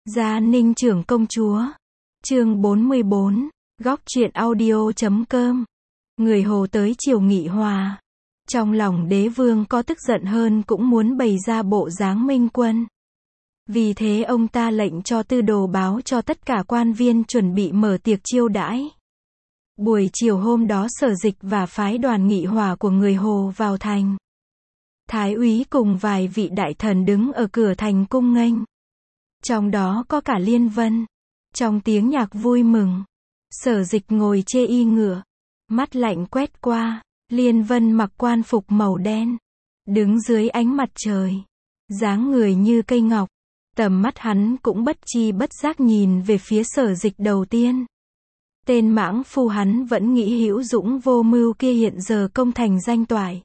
Gia Ninh trưởng công chúa. Chương 44. Góc truyện audio.com. Người Hồ tới triều nghị hòa. Trong lòng đế vương có tức giận hơn cũng muốn bày ra bộ dáng minh quân. Vì thế ông ta lệnh cho tư đồ báo cho tất cả quan viên chuẩn bị mở tiệc chiêu đãi. Buổi chiều hôm đó Sở Dịch và phái đoàn nghị hòa của người Hồ vào thành. Thái úy cùng vài vị đại thần đứng ở cửa thành cung nghênh. Trong đó có cả Liên Vân. Trong tiếng nhạc vui mừng, Sở Dịch ngồi chê y ngựa, mắt lạnh quét qua. Liên Vân mặc quan phục màu đen, đứng dưới ánh mặt trời, dáng người như cây ngọc. Tầm mắt hắn cũng bất chi bất giác nhìn về phía Sở Dịch đầu tiên. Tên mãng phu hắn vẫn nghĩ hữu dũng vô mưu kia hiện giờ công thành danh toại,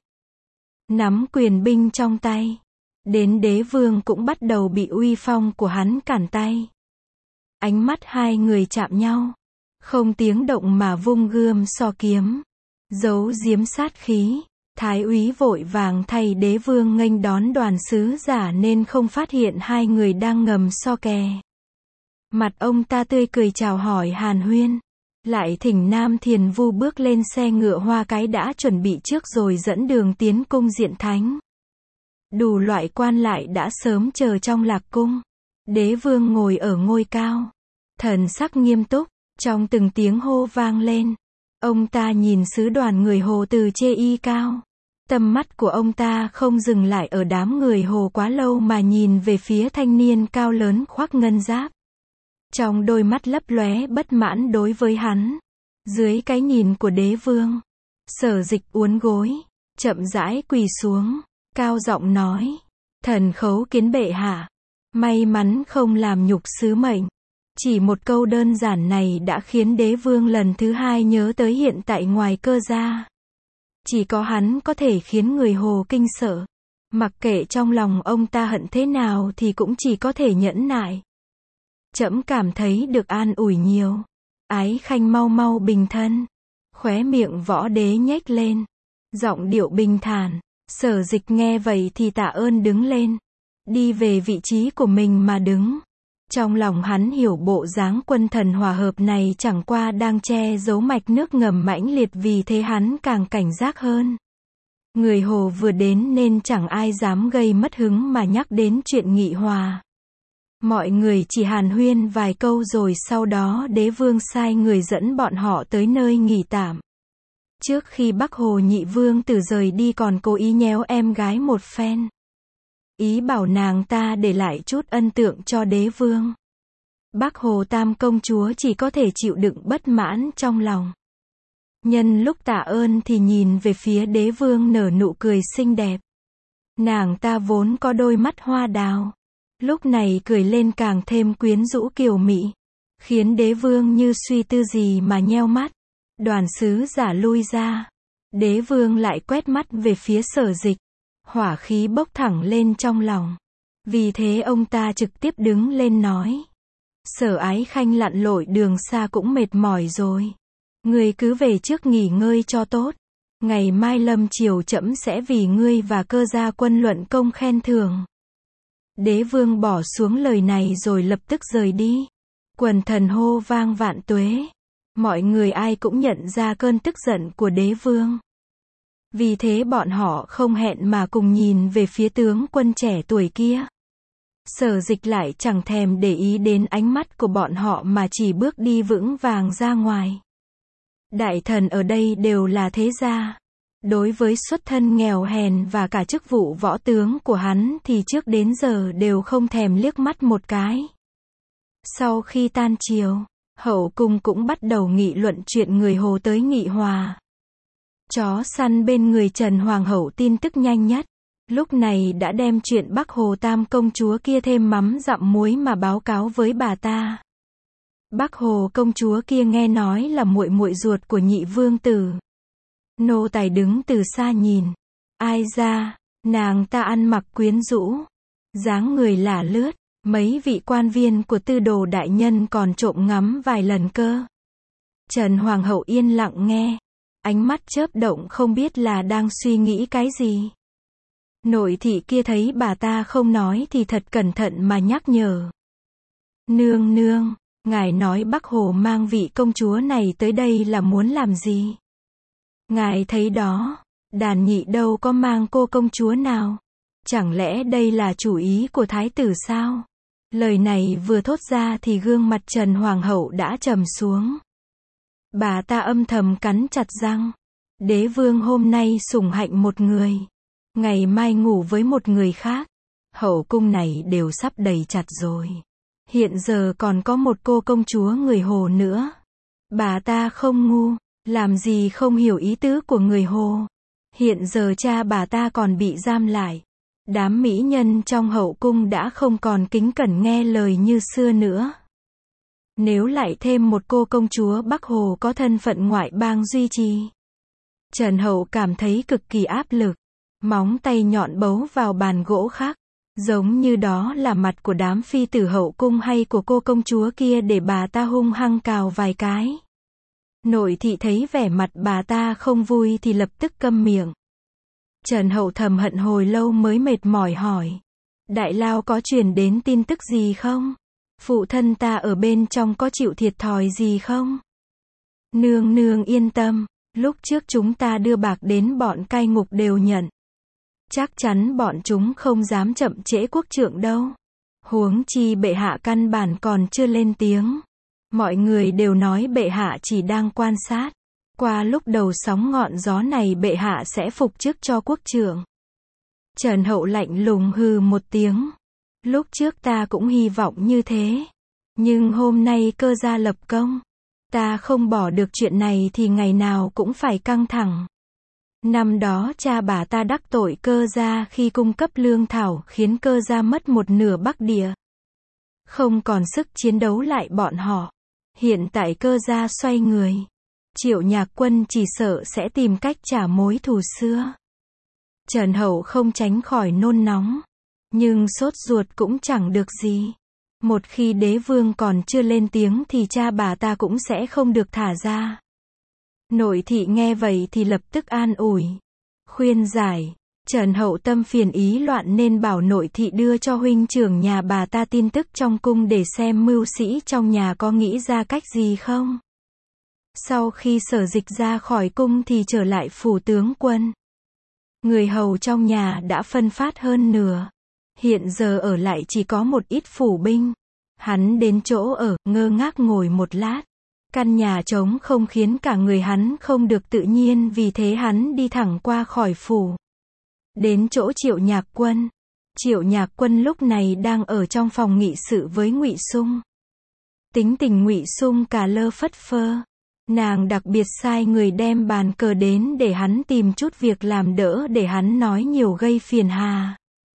nắm quyền binh trong tay. Đến đế vương cũng bắt đầu bị uy phong của hắn cản tay. Ánh mắt hai người chạm nhau, không tiếng động mà vung gươm so kiếm, giấu giếm sát khí. Thái úy vội vàng thay đế vương nghênh đón đoàn sứ giả nên không phát hiện hai người đang ngầm so kè. Mặt ông ta tươi cười chào hỏi hàn huyên, lại thỉnh Nam Thiền Vu bước lên xe ngựa hoa cái đã chuẩn bị trước rồi dẫn đường tiến cung Diện Thánh. Đủ loại quan lại đã sớm chờ trong lạc cung. Đế vương ngồi ở ngôi cao, thần sắc nghiêm túc. Trong từng tiếng hô vang lên, ông ta nhìn sứ đoàn người Hồ từ chê y cao. Tầm mắt của ông ta không dừng lại ở đám người Hồ quá lâu mà nhìn về phía thanh niên cao lớn khoác ngân giáp. Trong đôi mắt lấp lóe bất mãn đối với hắn. Dưới cái nhìn của đế vương, Sở Dịch uốn gối, chậm rãi quỳ xuống, cao giọng nói: thần khấu kiến bệ hạ. May mắn không làm nhục sứ mệnh. Chỉ một câu đơn giản này đã khiến đế vương lần thứ hai nhớ tới hiện tại ngoài cơ gia. Chỉ có hắn có thể khiến người Hồ kinh sợ. Mặc kệ trong lòng ông ta hận thế nào thì cũng chỉ có thể nhẫn nại. Trẫm cảm thấy được an ủi nhiều. Ái khanh mau mau bình thân. Khóe miệng võ đế nhếch lên, giọng điệu bình thản. Sở Dịch nghe vậy thì tạ ơn đứng lên, đi về vị trí của mình mà đứng. Trong lòng hắn hiểu bộ dáng quân thần hòa hợp này chẳng qua đang che giấu mạch nước ngầm mãnh liệt, vì thế hắn càng cảnh giác hơn. Người Hồ vừa đến nên chẳng ai dám gây mất hứng mà nhắc đến chuyện nghị hòa. Mọi người chỉ hàn huyên vài câu rồi sau đó đế vương sai người dẫn bọn họ tới nơi nghỉ tạm. Trước khi Bắc Hồ nhị vương tử rời đi còn cố ý nhéo em gái một phen. Ý bảo nàng ta để lại chút ân tượng cho đế vương. Bắc Hồ tam công chúa chỉ có thể chịu đựng bất mãn trong lòng. Nhân lúc tạ ơn thì nhìn về phía đế vương nở nụ cười xinh đẹp. Nàng ta vốn có đôi mắt hoa đào, lúc này cười lên càng thêm quyến rũ kiều mị, khiến đế vương như suy tư gì mà nheo mắt. Đoàn sứ giả lui ra, đế vương lại quét mắt về phía Sở Dịch, hỏa khí bốc thẳng lên trong lòng. Vì thế ông ta trực tiếp đứng lên nói: Sở ái khanh lặn lội đường xa cũng mệt mỏi rồi, ngươi cứ về trước nghỉ ngơi cho tốt. Ngày mai lâm chiều trẫm sẽ vì ngươi và cơ gia quân luận công khen thưởng. Đế vương bỏ xuống lời này rồi lập tức rời đi. Quần thần hô vang vạn tuế. Mọi người ai cũng nhận ra cơn tức giận của đế vương. Vì thế bọn họ không hẹn mà cùng nhìn về phía tướng quân trẻ tuổi kia. Sở Dịch lại chẳng thèm để ý đến ánh mắt của bọn họ mà chỉ bước đi vững vàng ra ngoài. Đại thần ở đây đều là thế gia. Đối với xuất thân nghèo hèn và cả chức vụ võ tướng của hắn thì trước đến giờ đều không thèm liếc mắt một cái. Sau khi tan chiều, hậu cung cũng bắt đầu nghị luận chuyện người Hồ tới nghị hòa. Chó săn bên người Trần Hoàng hậu tin tức nhanh nhất, lúc này đã đem chuyện Bắc Hồ tam công chúa kia thêm mắm dặm muối mà báo cáo với bà ta. Bắc Hồ công chúa kia nghe nói là muội muội ruột của nhị vương tử. Nô tài đứng từ xa nhìn, ai ra, nàng ta ăn mặc quyến rũ, dáng người lả lướt. Mấy vị quan viên của tư đồ đại nhân còn trộm ngắm vài lần cơ. Trần Hoàng hậu yên lặng nghe, ánh mắt chớp động không biết là đang suy nghĩ cái gì. Nội thị kia thấy bà ta không nói thì thật cẩn thận mà nhắc nhở. Nương nương, ngài nói Bắc Hồ mang vị công chúa này tới đây là muốn làm gì? Ngài thấy đó, Đàn Nhị đâu có mang cô công chúa nào. Chẳng lẽ đây là chủ ý của thái tử sao? Lời này vừa thốt ra thì gương mặt Trần Hoàng hậu đã trầm xuống. Bà ta âm thầm cắn chặt răng. Đế vương hôm nay sủng hạnh một người, ngày mai ngủ với một người khác. Hậu cung này đều sắp đầy chặt rồi. Hiện giờ còn có một cô công chúa người Hồ nữa. Bà ta không ngu, làm gì không hiểu ý tứ của người Hồ. Hiện giờ cha bà ta còn bị giam lại. Đám mỹ nhân trong hậu cung đã không còn kính cẩn nghe lời như xưa nữa. Nếu lại thêm một cô công chúa Bắc Hồ có thân phận ngoại bang duy trì, Trần Hậu cảm thấy cực kỳ áp lực. Móng tay nhọn bấu vào bàn gỗ khác. Giống như đó là mặt của đám phi tử hậu cung hay của cô công chúa kia để bà ta hung hăng cào vài cái. Nội thị thấy vẻ mặt bà ta không vui thì lập tức câm miệng. Trần Hậu thầm hận hồi lâu mới mệt mỏi hỏi. Đại lao có truyền đến tin tức gì không? Phụ thân ta ở bên trong có chịu thiệt thòi gì không? Nương nương yên tâm, lúc trước chúng ta đưa bạc đến bọn cai ngục đều nhận. Chắc chắn bọn chúng không dám chậm trễ quốc trượng đâu. Huống chi bệ hạ căn bản còn chưa lên tiếng. Mọi người đều nói bệ hạ chỉ đang quan sát. Qua lúc đầu sóng ngọn gió này bệ hạ sẽ phục chức cho quốc trượng. Trần Hậu lạnh lùng hừ một tiếng. Lúc trước ta cũng hy vọng như thế. Nhưng hôm nay cơ gia lập công. Ta không bỏ được chuyện này thì ngày nào cũng phải căng thẳng. Năm đó cha bà ta đắc tội cơ gia khi cung cấp lương thảo khiến cơ gia mất một nửa Bắc Địa. Không còn sức chiến đấu lại bọn họ. Hiện tại cơ gia xoay người. Triệu Nhạc Quân chỉ sợ sẽ tìm cách trả mối thù xưa. Trần Hậu không tránh khỏi nôn nóng. Nhưng sốt ruột cũng chẳng được gì. Một khi đế vương còn chưa lên tiếng thì cha bà ta cũng sẽ không được thả ra. Nội thị nghe vậy thì lập tức an ủi. Khuyên giải. Trần Hậu tâm phiền ý loạn nên bảo nội thị đưa cho huynh trưởng nhà bà ta tin tức trong cung để xem mưu sĩ trong nhà có nghĩ ra cách gì không. Sau khi Sở Dịch ra khỏi cung thì trở lại phủ tướng quân. Người hầu trong nhà đã phân phát hơn nửa. Hiện giờ ở lại chỉ có một ít phủ binh. Hắn đến chỗ ở, ngơ ngác ngồi một lát. Căn nhà trống không khiến cả người hắn không được tự nhiên, vì thế hắn đi thẳng qua khỏi phủ. Đến chỗ Triệu Nhạc Quân. Triệu Nhạc Quân lúc này đang ở trong phòng nghị sự với Ngụy Sung. Tính tình Ngụy Sung cà lơ phất phơ. Nàng đặc biệt sai người đem bàn cờ đến để hắn tìm chút việc làm đỡ để hắn nói nhiều gây phiền hà.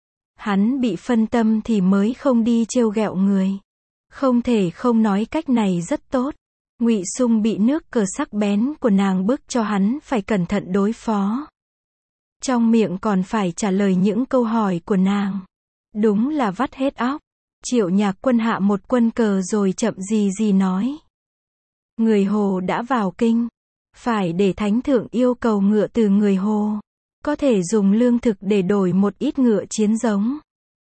Hắn bị phân tâm thì mới không đi trêu ghẹo người. Không thể không nói cách này rất tốt. Ngụy Sung bị nước cờ sắc bén của nàng bức cho hắn phải cẩn thận đối phó. Trong miệng còn phải trả lời những câu hỏi của nàng. Đúng là vắt hết óc. Triệu Nhạc Quân hạ một quân cờ rồi chậm gì gì nói. Người Hồ đã vào kinh. Phải để thánh thượng yêu cầu ngựa từ người Hồ. Có thể dùng lương thực để đổi một ít ngựa chiến giống.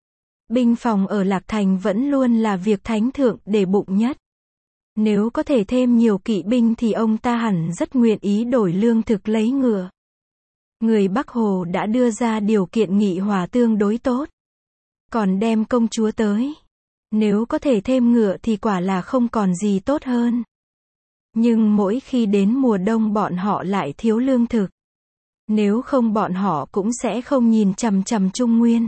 Binh phòng ở Lạc Thành vẫn luôn là việc thánh thượng để bụng nhất. Nếu có thể thêm nhiều kỵ binh thì ông ta hẳn rất nguyện ý đổi lương thực lấy ngựa. Người Bắc Hồ đã đưa ra điều kiện nghị hòa tương đối tốt. Còn đem công chúa tới. Nếu có thể thêm ngựa thì quả là không còn gì tốt hơn. Nhưng mỗi khi đến mùa đông bọn họ lại thiếu lương thực. Nếu không bọn họ cũng sẽ không nhìn chằm chằm Trung Nguyên.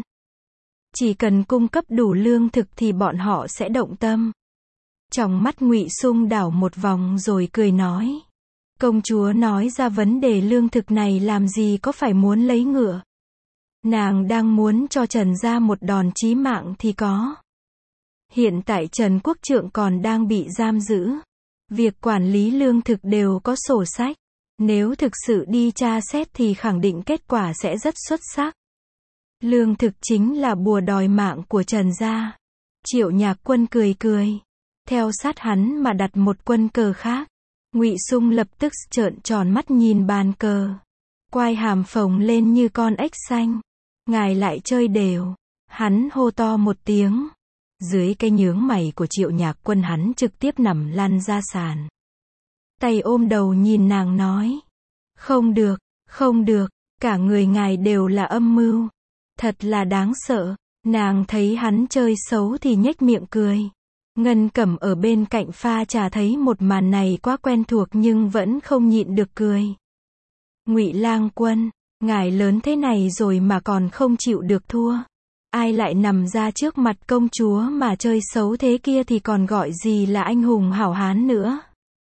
Chỉ cần cung cấp đủ lương thực thì bọn họ sẽ động tâm. Trong mắt Ngụy Sung đảo một vòng rồi cười nói. Công chúa nói ra vấn đề lương thực này làm gì có phải muốn lấy ngựa. Nàng đang muốn cho Trần gia một đòn chí mạng thì có. Hiện tại Trần Quốc Trượng còn đang bị giam giữ. Việc quản lý lương thực đều có sổ sách. Nếu thực sự đi tra xét thì khẳng định kết quả sẽ rất xuất sắc. Lương thực chính là bùa đòi mạng của Trần gia. Triệu Nhạc Quân cười cười. Theo sát hắn mà đặt một quân cờ khác. Ngụy Sung lập tức trợn tròn mắt nhìn bàn cờ. Quai hàm phồng lên như con ếch xanh. Ngài lại chơi đều. Hắn hô to một tiếng. Dưới cái nhướng mày của Triệu Nhạc Quân hắn trực tiếp nằm lăn ra sàn. Tay ôm đầu nhìn nàng nói. Không được, không được, cả người ngài đều là âm mưu. Thật là đáng sợ. Nàng thấy hắn chơi xấu thì nhếch miệng cười. Ngân Cẩm ở bên cạnh pha trà thấy một màn này quá quen thuộc nhưng vẫn không nhịn được cười. Ngụy Lang Quân, ngài lớn thế này rồi mà còn không chịu được thua. Ai lại nằm ra trước mặt công chúa mà chơi xấu thế kia thì còn gọi gì là anh hùng hảo hán nữa.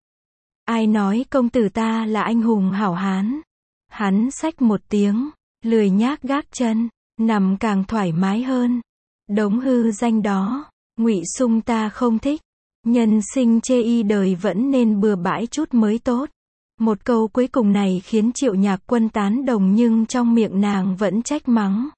Ai nói công tử ta là anh hùng hảo hán. Hắn xách một tiếng, lười nhác gác chân, nằm càng thoải mái hơn. Đống hư danh đó, Ngụy Sung ta không thích. Nhân sinh chê y đời vẫn nên bừa bãi chút mới tốt. Một câu cuối cùng này khiến Triệu Nhạc Quân tán đồng nhưng trong miệng nàng vẫn trách mắng.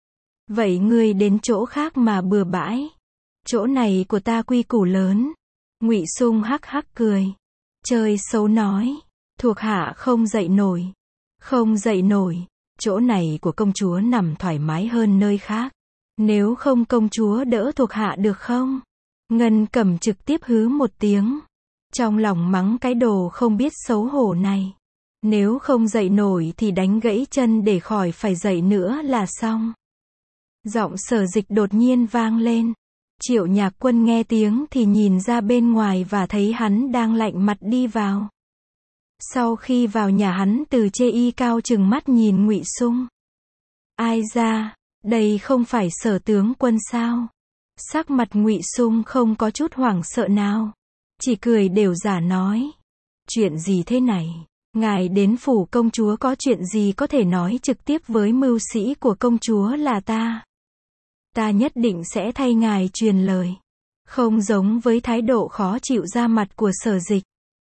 Vậy ngươi đến chỗ khác mà bừa bãi. Chỗ này của ta quy củ lớn. Ngụy Sung hắc hắc cười. Chơi xấu nói. Thuộc hạ không dậy nổi. Không dậy nổi. Chỗ này của công chúa nằm thoải mái hơn nơi khác. Nếu không công chúa đỡ thuộc hạ được không? Ngân Cẩm trực tiếp hứ một tiếng. Trong lòng mắng cái đồ không biết xấu hổ này. Nếu không dậy nổi thì đánh gãy chân để khỏi phải dậy nữa là xong. Giọng Sở Dịch đột nhiên vang lên. Triệu Nhạc Quân nghe tiếng thì nhìn ra bên ngoài và thấy hắn đang lạnh mặt đi vào. Sau khi vào nhà hắn từ chê y cao chừng mắt nhìn Ngụy Sung. Ai ra, đây không phải Sở tướng quân sao? Sắc mặt Ngụy Sung không có chút hoảng sợ nào. Chỉ cười đều giả nói. Chuyện gì thế này? Ngài đến phủ công chúa có chuyện gì có thể nói trực tiếp với mưu sĩ của công chúa là ta. Ta nhất định sẽ thay ngài truyền lời. Không giống với thái độ khó chịu ra mặt của Sở Dịch.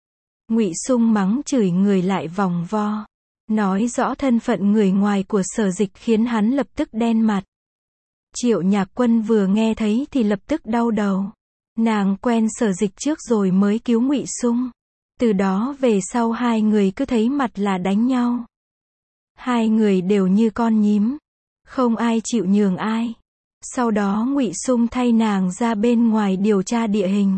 Ngụy Sung mắng chửi người lại vòng vo. Nói rõ thân phận người ngoài của Sở Dịch khiến hắn lập tức đen mặt. Triệu Nhạc Quân vừa nghe thấy thì lập tức đau đầu. Nàng quen Sở Dịch trước rồi mới cứu Ngụy Sung. Từ đó về sau hai người cứ thấy mặt là đánh nhau. Hai người đều như con nhím. Không ai chịu nhường ai. Sau đó Ngụy Sung thay nàng ra bên ngoài điều tra địa hình.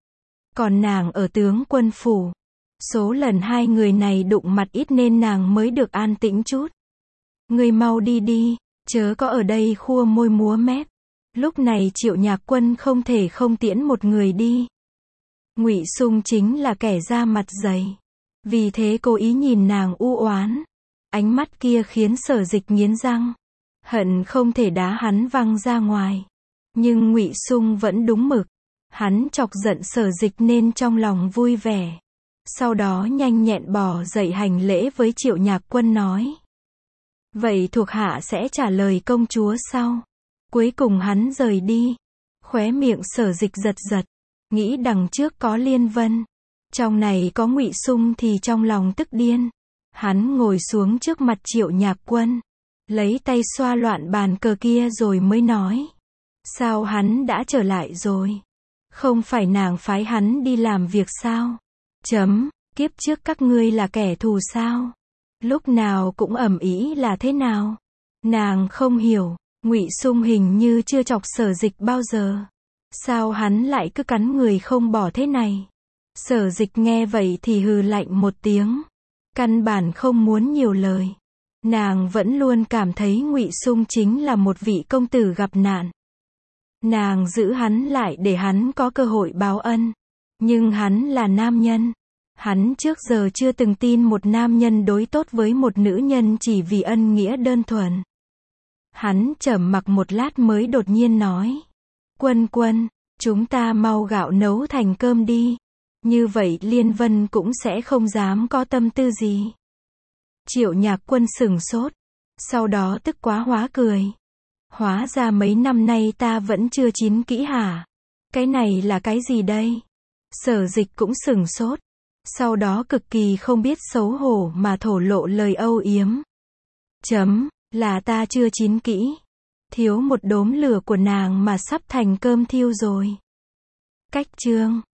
Còn nàng ở tướng quân phủ. Số lần hai người này đụng mặt ít nên nàng mới được an tĩnh chút. Ngươi mau đi đi, chớ có ở đây khua môi múa mép. Lúc này Triệu Nhạc Quân không thể không tiễn một người đi. Ngụy Sung chính là kẻ da mặt dày. Vì thế cố ý nhìn nàng u oán. Ánh mắt kia khiến Sở Dịch nghiến răng. Hận không thể đá hắn văng ra ngoài. Nhưng Ngụy Sung vẫn đúng mực. Hắn chọc giận Sở Dịch nên trong lòng vui vẻ. Sau đó nhanh nhẹn bỏ dậy hành lễ với Triệu Nhạc Quân nói. Vậy thuộc hạ sẽ trả lời công chúa sau. Cuối cùng hắn rời đi. Khóe miệng Sở Dịch giật giật. Nghĩ đằng trước có Liên Vân. Trong này có Ngụy Sung thì trong lòng tức điên. Hắn ngồi xuống trước mặt Triệu Nhạc Quân. Lấy tay xoa loạn bàn cờ kia rồi mới nói. Sao hắn đã trở lại rồi? Không phải nàng phái hắn đi làm việc sao? Kiếp trước các ngươi là kẻ thù sao? Lúc nào cũng ầm ĩ là thế nào? Nàng không hiểu. Ngụy Sung hình như chưa chọc Sở Dịch bao giờ. Sao hắn lại cứ cắn người không bỏ thế này? Sở Dịch nghe vậy thì hừ lạnh một tiếng. Căn bản không muốn nhiều lời. Nàng vẫn luôn cảm thấy Ngụy Sung chính là một vị công tử gặp nạn. Nàng giữ hắn lại để hắn có cơ hội báo ân. Nhưng hắn là nam nhân. Hắn trước giờ chưa từng tin một nam nhân đối tốt với một nữ nhân chỉ vì ân nghĩa đơn thuần. Hắn trầm mặc một lát mới đột nhiên nói. Quân, chúng ta mau gạo nấu thành cơm đi. Như vậy Liên Vân cũng sẽ không dám có tâm tư gì. Triệu Nhạc Quân sửng sốt. Sau đó tức quá hóa cười. Hóa ra mấy năm nay ta vẫn chưa chín kỹ hả? Cái này là cái gì đây? Sở Dịch cũng sửng sốt. Sau đó cực kỳ không biết xấu hổ mà thổ lộ lời âu yếm. Là ta chưa chín kỹ. Thiếu một đốm lửa của nàng mà sắp thành cơm thiêu rồi. Cách chương